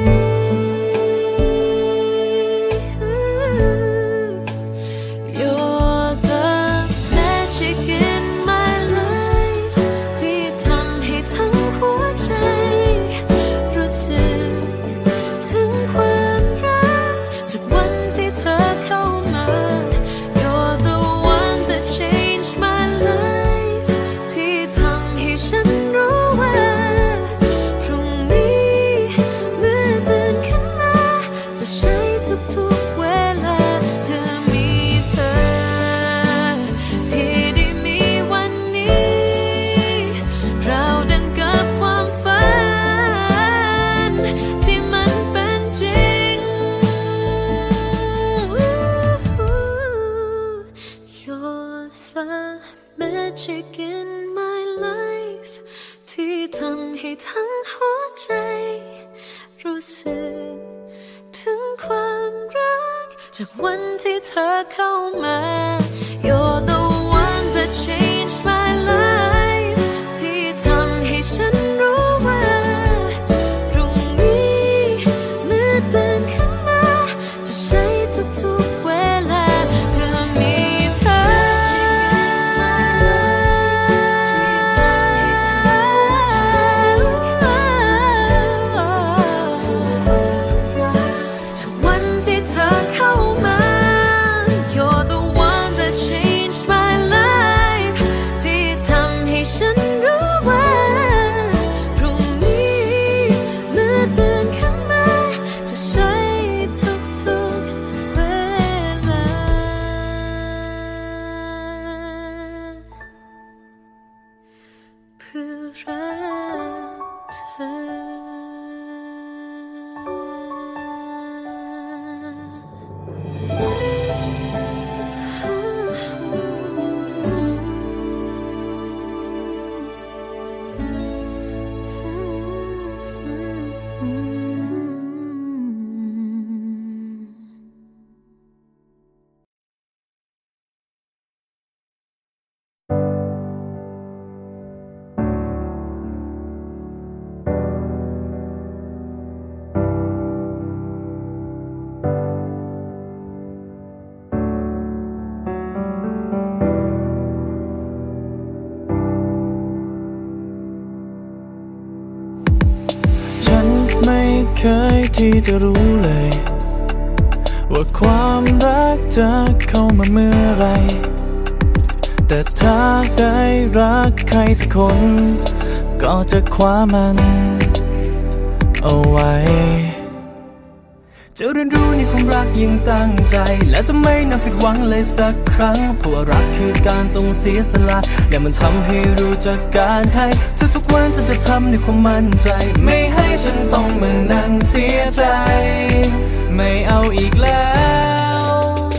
You're the magic in my life ที่ทำให้ทั้งหัวใจรู้สึกถึงความรักจากวันที่เธอเข้ามา You're the one that changed my life ที่ทำให้ฉันรู้ว่าพรุ่งนี้เมื่อตื่นขึ้นมาจะใช้ทุกๆเวลาเพื่อมีเธอที่ได้มีวันนี้เราดังกับความฝันที่มันเป็นจริง You're the magic in my life ที่ทำให้ทั้งหัวใจรู้สึกถึงความรักจากวันที่เธอเข้ามา You're the one that changed my life ที่ทำให้ฉันรู้ว่าพรุ่งนี้เมื่อตื่นขึ้นมาจะใช้ทุกๆเวลาเพื่อมีเธอทุกวันที่เธอเข้ามา You're the one that changed my life ที่ทำให้ฉันรู้ว่าพรุ่งนี้เมื่อตื่นขึ้นมาจะใช้ทุกๆเวลาเพื่อรักเธอฉันไม่เคยที่จะรู้เลยว่าความรักจะเข้ามาเมื่อไรแต่ถ้าได้รักใครสักคนก็จะคว้ามันเอาไว้จะเรียนรู้ในความรักยิ่งตั้งใจและจะไม่น่าผิดหวังเลยสักครั้งเพราะว่ารักคือการต้องเสียสละและมันทำให้รู้จักการให้ทุกๆวันฉันจะทำในความมั่นใจไม่ให้ฉันต้องมานั่งเสียใจไม่เอาอีกแล้ว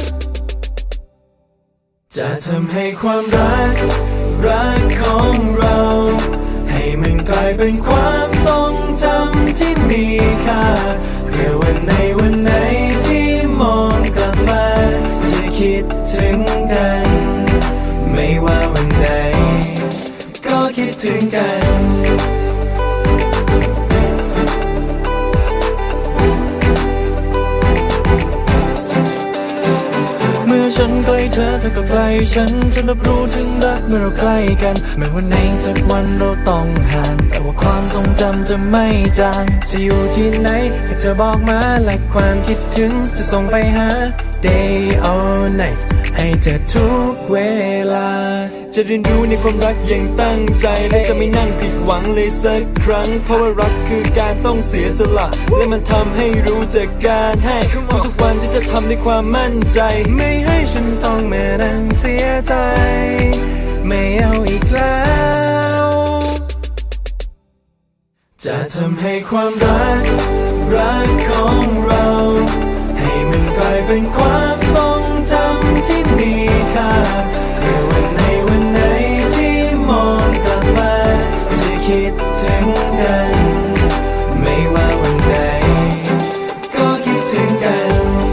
จะทำให้ความรักรักของเราให้มันกลายเป็นความทรงจำที่มีค่าเพื่อวันในวันไหนที่มองกลับมาจะคิดถึงกันไม่ว่าวันไหนก็คิดถึงกันเมื่อฉันใกล้เธอเธอก็ใกล้ฉันฉันรับรู้ถึงรักเมื่อเราใกล้กันแม้ว่าในสักวันเราต้องห่างแต่ว่าความทรงจำจะไม่จางจะอยู่ที่ไหนให้เธอบอกมาและความคิดถึงจะส่งไปหา day or night ให้เธอทุกเวลาจะเรียนรู้ในความรักอย่างตั้งใจและจะไม่นั่งผิดหวังเลยสักครั้งเพราะว่ารักคือการต้องเสียสละและมันทำให้รู้จักการให้ทุกวันที่จะทำด้วยความมั่นใจไม่ให้ฉันต้องมานั่งเสียใจไม่เอาอีกแล้วจะทำให้ความรักรักของเราให้มันกลายเป็นความทรงจำที่มีค่าเพื่อวันในวันไหนที่มองกลับมาจะคิดถึงกันไม่ว่าวันไหนก็คิดถึงกัน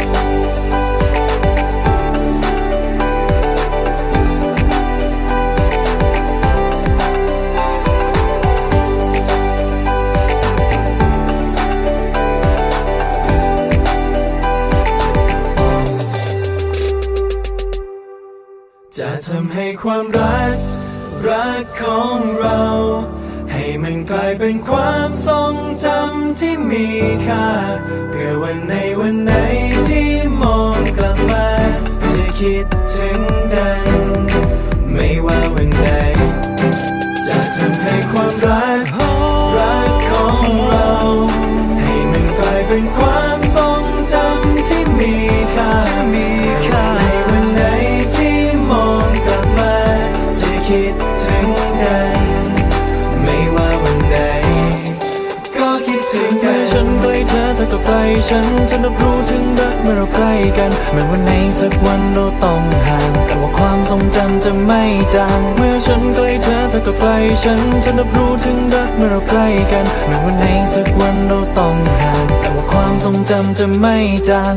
จะทำให้ความรักรักของเราให้มันกลายเป็นความทรงจำที่มีค่าเพื่อวันในวันไหนที่มองกลับมาจะคิดถึงกันไม่ว่าวันไหนจะทำให้ความรักรักของเราให้มันกลายเป็นความทรงจำที่มีค่ามีค่าในวันไหนที่มองกลับมาจะคิดถึงกันไม่ว่าวันใดก็คิดถึงกันฉันใกล้เธอเธอก็ใกล้ฉันฉันรับรู้ถึงรักเมื่อเราใกล้กันแม้ว่าในสักวันเราต้องห่างแต่ว่าความทรงจำจะไม่จางเมื่อฉันใกล้เธอเธอก็ใกล้ฉันฉันรับรู้ถึงรักเมื่อเราใกล้กันแม้ว่าในสักวันเราต้องห่างแต่ว่าความทรงจำจะไม่จาง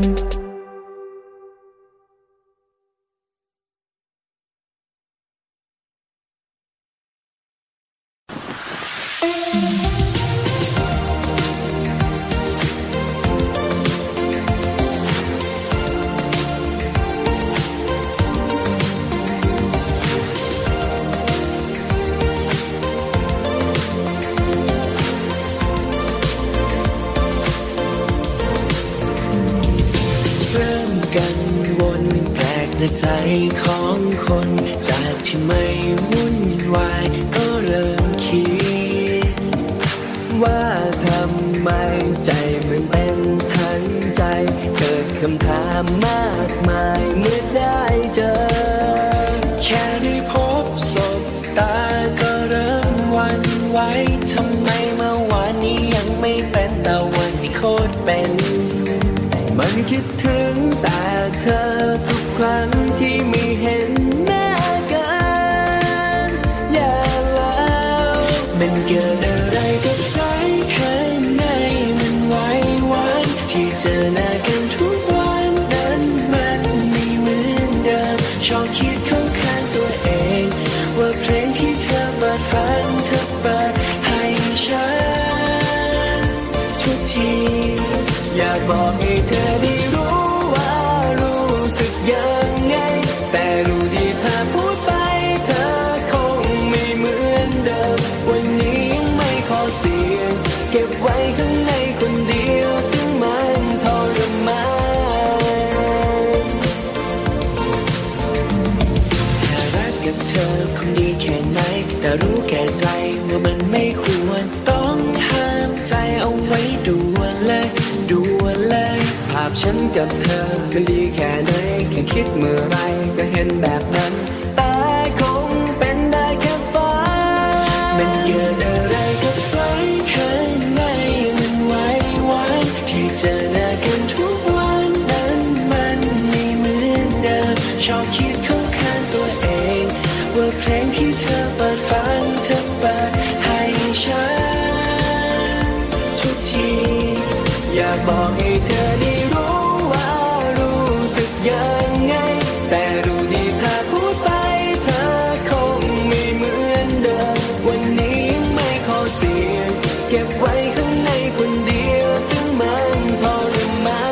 ใจของคนจากที่ไม่วุ่นวายก็เริ่มคิดว่าทำไมใจมันเป็นทั้งใจเกิดคำถามมากมายเมื่อได้เจอแค่ได้พบสบตาก็เริ่มหวั่นไหวทำไมเมื่อวานนี้ยังไม่เป็นแต่วันนี้โคตรเป็นมันคิดถึงแต่เธอทุกครั้งที่ไม่เห็นหน้ากันอย่าแล้วมันเกิดอะไรกับใจข้างในมันไหวหวานที่เจอหน้ากันทุกวันนั้นมันไม่เหมือนเดิมชอบคิดเข้าข้างตัวเองว่าเพลงที่เธอเปิดฟังเธอเปิดให้ฉันทุกทีอยากบอกให้เธอได้รู้ว่ารู้สึกยังไงแต่รู้ดีถ้าพูดไปเธอคงไม่เหมือนเดิมวันนี้ยังไม่ขอเสียงเก็บไว้ข้างในคนเดียวถึงมันทรมานแค่รักกับเธอคงดีแค่ไหนแต่รู้แก่ใจว่ามันไม่ควรต้องห้ามใจเอาไว้ด่วนเลยด่วนเลยภาพฉันกับเธอกันดีแค่ไหนแค่คิดเมื่อไรก็เห็นแบบนั้นแต่คงเป็นได้แค่ฝันมันเกิดอะไรกับใจข้างในมันไหวหวานที่เจอหน้ากันทุกวันนั้นมันไม่เหมือนเดิมชอบคิดเข้าข้างตัวเองว่าเพลงที่เธอเปิดฟังเธอเปิดให้ฉันทุกทีอยากบอกให้เธอได้รู้ว่ารู้สึกยังไงแต่รู้ดีถ้าพูดไปเธอคงไม่เหมือนเดิมวันนี้ไม่ขอเสียงเก็บไว้ข้างในคนเดียวถึงมันทรมาน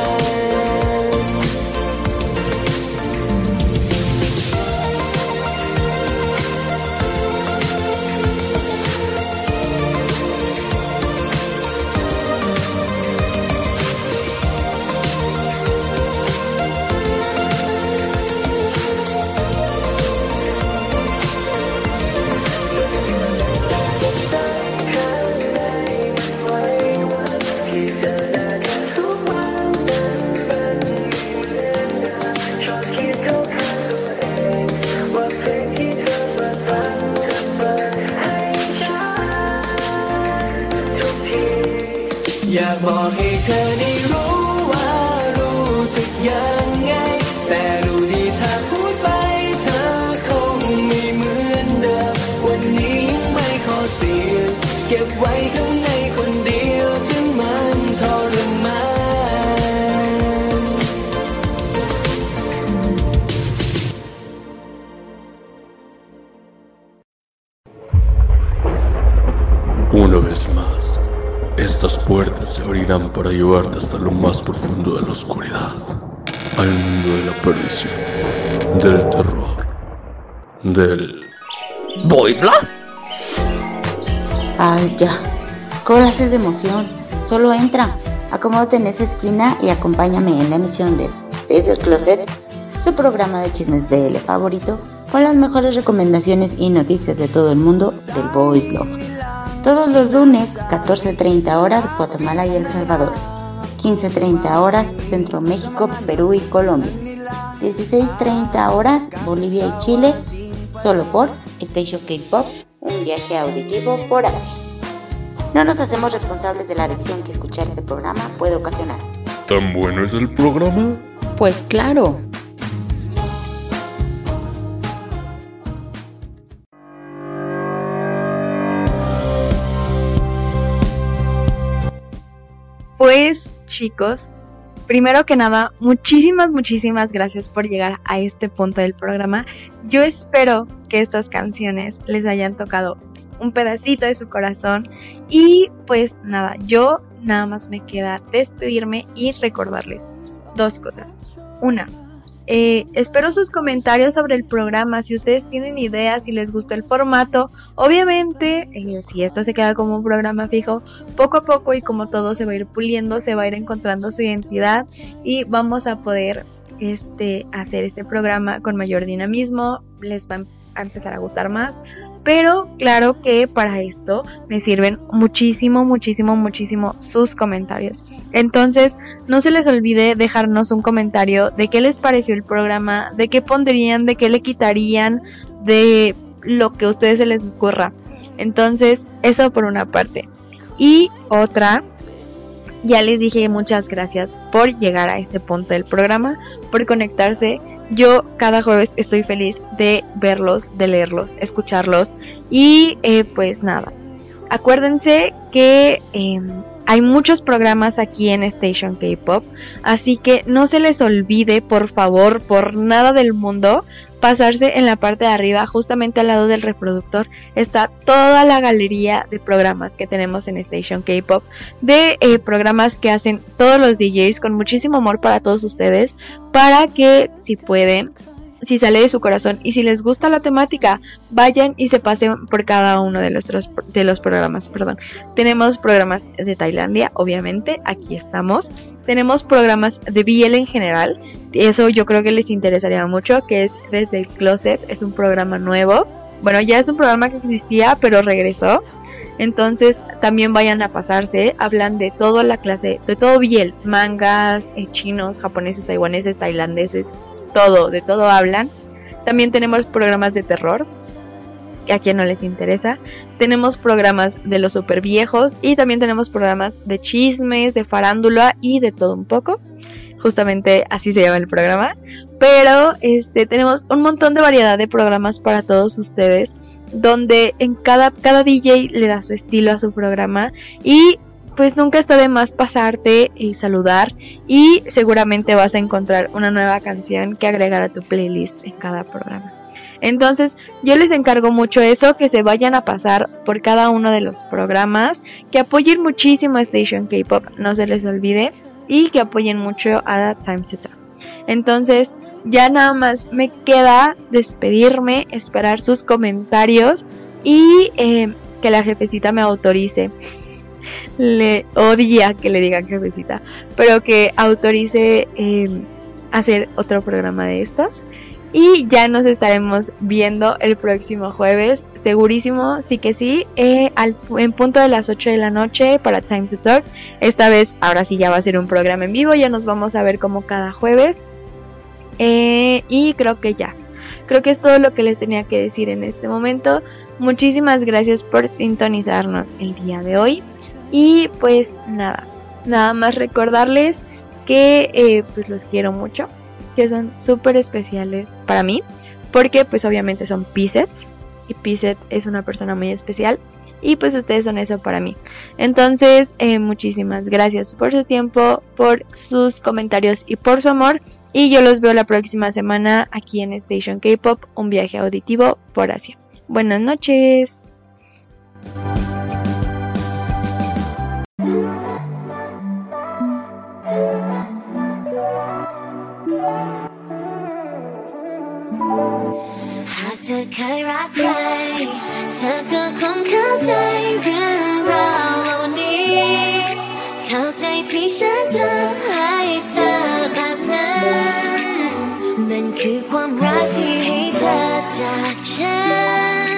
อยากบอกให้เธอได้รู้ว่ารู้สึกยังไงแต่รู้ดีถ้าพูดไปเธอคงไม่เหมือนเดิมวันนี้ยังไม่ขอเสียงเก็บไว้ข้างในคนเดียวถึงมันทรมาน Una vez más, estas puertas se abrirán para llevarte hasta lo más profundo de la oscuridad, al mundo de la perdición, del terror, del... ¿Boisla? Ay, ya. Corajes de emoción. Solo entra, acomódate en esa esquina y acompáñame en la emisión de Desde el Closet, su programa de chismes B L favorito, con las mejores recomendaciones y noticias de todo el mundo del Boys Love. Todos los lunes, catorce treinta horas, Guatemala y El Salvador. quince treinta horas, Centro México, Perú y Colombia. dieciséis treinta horas, Bolivia y Chile, solo por Station K-Pop, un viaje auditivo por Asia. No nos hacemos responsables de la adicción que escuchar este programa puede ocasionar. ¿Tan bueno es el programa? Pues claro. Pues chicos, primero que nada, muchísimas, muchísimas gracias por llegar a este punto del programa. Yo espero que estas canciones les hayan tocado un pedacito de su corazón y pues nada, yo nada más me queda despedirme y recordarles dos cosas. Una, eh, espero sus comentarios sobre el programa, si ustedes tienen ideas, si les gustó el formato. Obviamente, eh, si esto se queda como un programa fijo, poco a poco y como todo se va a ir puliendo, se va a ir encontrando su identidad y vamos a poder este, hacer este programa con mayor dinamismo, les va a empezar a gustar más. Pero claro que para esto me sirven muchísimo, muchísimo, muchísimo sus comentarios. Entonces no se les olvide dejarnos un comentario de qué les pareció el programa, de qué pondrían, de qué le quitarían, de lo que a ustedes se les ocurra. Entonces eso por una parte. Y otra, ya les dije muchas gracias por llegar a este punto del programa, por conectarse. Yo cada jueves estoy feliz de verlos, de leerlos, escucharlos. Y eh, pues nada, acuérdense que eh, hay muchos programas aquí en Station K-Pop, así que no se les olvide, por favor, por nada del mundo, pasarse en la parte de arriba, justamente al lado del reproductor, está toda la galería de programas que tenemos en Station K-Pop, de eh, programas que hacen todos los D Js con muchísimo amor para todos ustedes, para que si pueden, si sale de su corazón y si les gusta la temática, vayan y se pasen por cada uno de los, de los programas, perdón. Tenemos programas de Tailandia, obviamente, aquí estamos. Tenemos programas de B L en general, eso yo creo que les interesaría mucho, que es Desde el Closet, es un programa nuevo. Bueno, ya es un programa que existía, pero regresó. Entonces también vayan a pasarse, hablan de toda la clase, de todo bien, mangas, eh, chinos, japoneses, taiwaneses, tailandeses, todo, de todo hablan. También tenemos programas de terror, que a quien no les interesa. Tenemos programas de los super viejos y también tenemos programas de chismes, de farándula y de todo un poco. Justamente así se llama el programa. Pero este tenemos un montón de variedad de programas para todos ustedes, donde en cada, cada D J le da su estilo a su programa y pues nunca está de más pasarte y saludar, y seguramente vas a encontrar una nueva canción que agregar a tu playlist en cada programa. Entonces yo les encargo mucho eso, que se vayan a pasar por cada uno de los programas, que apoyen muchísimo a Station K-Pop, no se les olvide, y que apoyen mucho a Time to Talk. Entonces ya nada más me queda despedirme, esperar sus comentarios y eh, que la jefecita me autorice. Le odia que le digan jefecita, pero que autorice eh, hacer otro programa de estos. Y ya nos estaremos viendo el próximo jueves, segurísimo, sí que sí, eh, al, en punto de las ocho de la noche para Time to Talk. Esta vez, ahora sí ya va a ser un programa en vivo, ya nos vamos a ver como cada jueves. Eh, y creo que ya, creo que es todo lo que les tenía que decir en este momento. Muchísimas gracias por sintonizarnos el día de hoy. Y pues nada, nada más recordarles que eh, pues los quiero mucho, que son súper especiales para mí, porque pues obviamente son P-Sets, y P-Set es una persona muy especial, y pues ustedes son eso para mí. Entonces eh, muchísimas gracias por su tiempo, por sus comentarios y por su amor, y yo los veo la próxima semana aquí en Station K-Pop, un viaje auditivo por Asia. Buenas noches. หากเธอเคยรักใครเธอก็คงเข้าใจเรื่องราวเหล่านี้เข้าใจที่ฉันทำให้เธอแบบนั้นนั่นคือความรักที่ให้เธอจากฉัน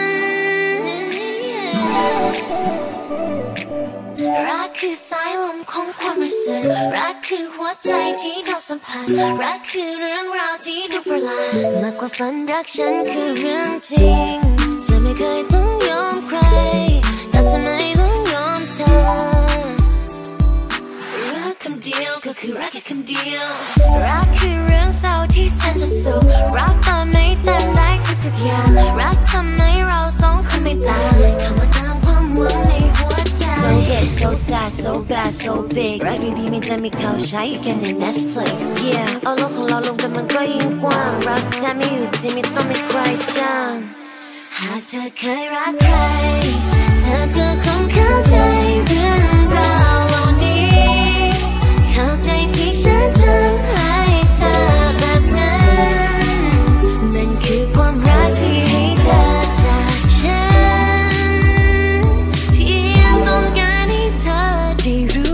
รักคือสายลมของความรู้สึกรักคือหัวใจที่เราสัมพันธ์รักคือเรื่องราวที่ดูประหลาดมากกว่าฝันรักฉันคือเรื่องจริงฉันไม่เคยต้องยอมใครแต่ทำไมต้องยอมเธอรักคำเดียวก็คือรักแค่คำเดียวรักคือเรื่องเศร้าที่แสนจะสุขรักตามไม่เต็มได้ทุกๆอย่างรักทำให้เราสองคนไม่ต่างเข้ามาตามความหวังในหัวใจ So good, so sad, so bad, so big รักดีๆมีแต่มีเขาใช้กันใน Netflix Yeah เอาโลกของเราลงไปมันก็ยิ่งกว้างรักแท้ไม่อยู่ที่ไม่ต้องมีใครจ้างหากเธอเคยรักใครเธอก็คงเข้าใจเรื่องราวเหล่านี้เข้าใจที่ฉันทำให้เธอแบบนั้นนั่นคือความรักที่ให้เธอจากฉันเพียงต้องการให้เธอได้รู้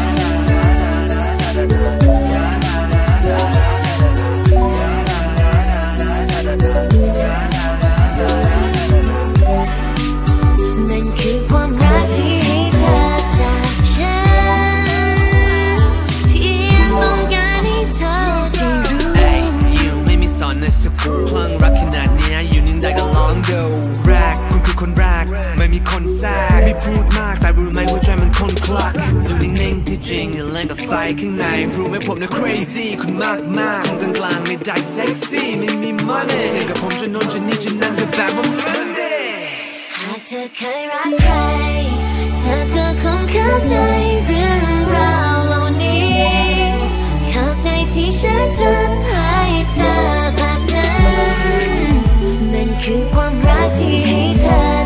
นั่นคือความรักที่ให้เธอจากฉันเพียงต้องการให้เธอได้รู้ Hey you ไม่มีสอนในสกูลคลั่งรักขนาดเนี้ยอยู่นิ่งได้ก็ลองดูแรกคุณคือคนแรกไม่มีคนแทรกไม่พูดมากแต่รู้ไหมหัวใจมันคนคลักอยู่นิ่งๆที่จริงเล่นกับไฟข้างในรู้ไหมผมเนี่ย crazy คุณมากมากคนกลางๆไม่ได้ sexy ไม่มี money เสียงกับผมจะโน้นจะนี่จะนั่งกับแบบว่า Monday หากเธอเคยรักใครเธอก็คงเข้าใจเรื่องราวเหล่านี้เข้าใจที่ฉันทำให้เธอแบบนั้นนั่นคือความรักที่ให้เธอ